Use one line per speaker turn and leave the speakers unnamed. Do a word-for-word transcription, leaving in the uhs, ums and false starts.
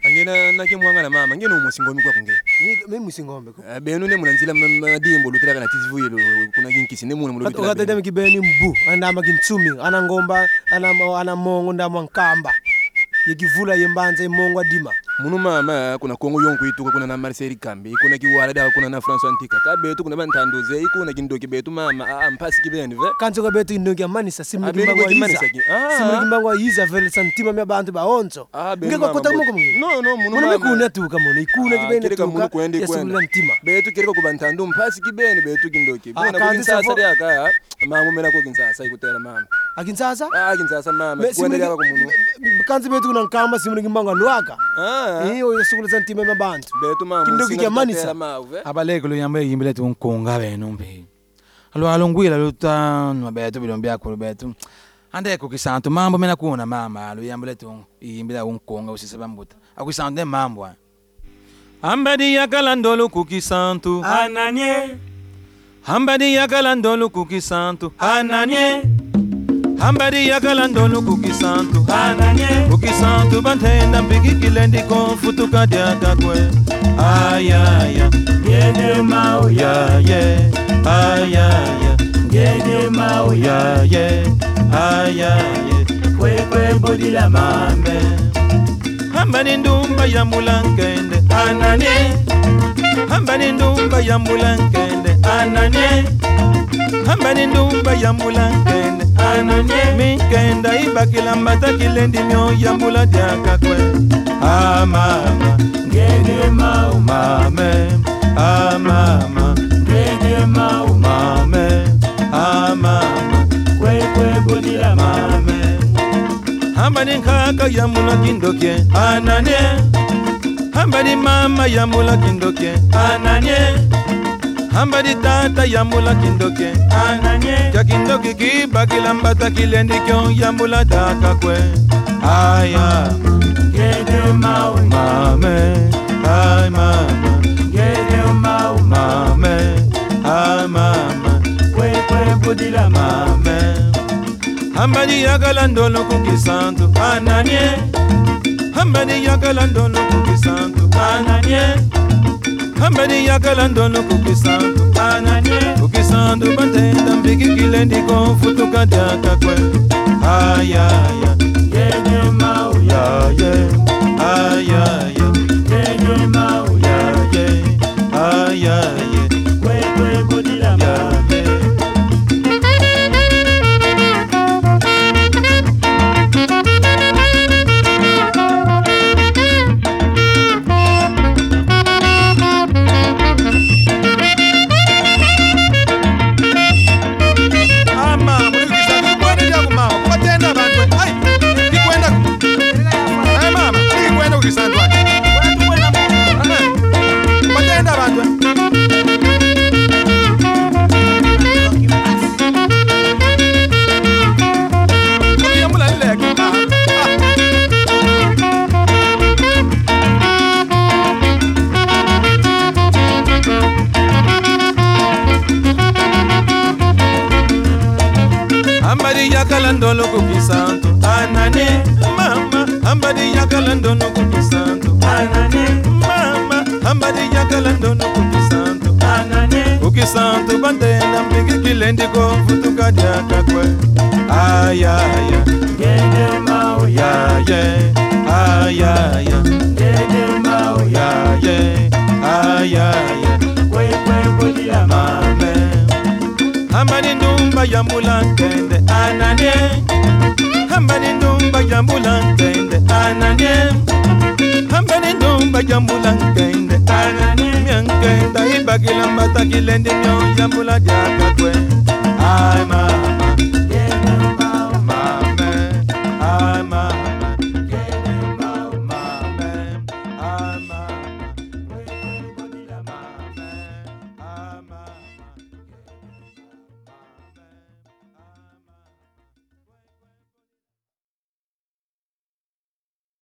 angena nake mwangala mama ngeno musingombe kwa kunge
mimi musingombe ko
benu ne munanzila madimbo lutira kana tizivuye kuna ginkisi ne muna mulubitira
ko gatademi kibeni mbu anda magintsumi ana ngomba ana ana mongo ndamwa nkamba yekivula yembanza imongo dima
munu mama kuna kongo yonku ituka kuna na Marcel Kambe kuna kiwala da kuna na François Antika ka betu kuna bantandoze kuna kindoki betu mama a mpasi kibeni ve
kanzo ka betu indoki amanisa simwe kimbangwa yiza simwe kimbangwa yiza vele santima me bantu ba onzo ngeko kota muko mungi
no no munu
mama munu kuna tuka munu ikuna kibeni tuka
munu kwende kwende
ntima
betu kireko kubantando mpasi kibeni betu kindoki bona kunsasa ya ka mama mena ko kinsasa ikutela mama
akinsasa
ah kinsasa mama kuendelea kwa munu
kanzo betu kuna nkamba simwe kimbangwa lwaka iyo yesukula santima me bantu
betu mama
kindoki kyamanisa
abaleko lo yambe yimbele tu nkonga beno mbe alo alongwila lutano betu bilombya ko betu ande ko kisanto mambo mena kuona mama alo yambele tu yimbele unkonga usisaba mbuta akusanto mambo ambadi yakalandolo kukisanto
ananye
ambadi yakalandolo kukisanto ananye ambadi yakalandolo kukisanto
ananye
kukisanto bantenda mpiki kilendi konfutuka diakakwe ayaya
ngene mau
ya ye ayaya
ngene mau
ya ye ayaya
kwe kwe bodila mame
ambadi ndumba ya mulankende
ananye
ambadi ndumba ya mulankende
ananye
ambadi ndumba ya mulankende
ananye
minkenda ibakila mbata kilendi myo yambula diakakwe ah mama
ngene mau
mame ah mama
ngene mau
mame ah mama
kwe kwe bodila mame
ambadi nkaka yambula kindoke ananye ambadi mama yambula kindoke
ananye
ambadi tata yambula kindoke
ananye
kakindoke kibakila mbata kilendi kyo yambula dakakwe aya
ngene mau
mame ay mama
ngene mau
mame ay mama
kwe kwe bodila mame
ambadi yakalandolo kukisanto
ananye
ambadi yakalandolo kukisanto
ananye
ambadi yakalandolo kukisanto
ananye
kukisanto bantenda mpiki kilendi konfutuka diakakwe ayaya
ngene mau
ya ye ayaya
ngene mau
ya ye ayaya
kwe kwe bodila
ya
mame
ye ambadi yakalandolo kukisanto
ananye
mama ambadi yakalandolo kukisanto
ananye
mama ambadi yakalandolo kukisanto
ananye
kukisanto bantenda mpiki kilendi konfutuka diakakwe ayaya
ngene mau
ya ye ayaya
ngene mau
ya ye ayaya
kwe kwe bodila mame
ambadi ndumba ya mulankende
ananye
ambadi ndumba ya mulankende
ananye
ambadi ndumba ya mulankende
ananye
miankenda ibakila mbata kilendi myo yambula diaka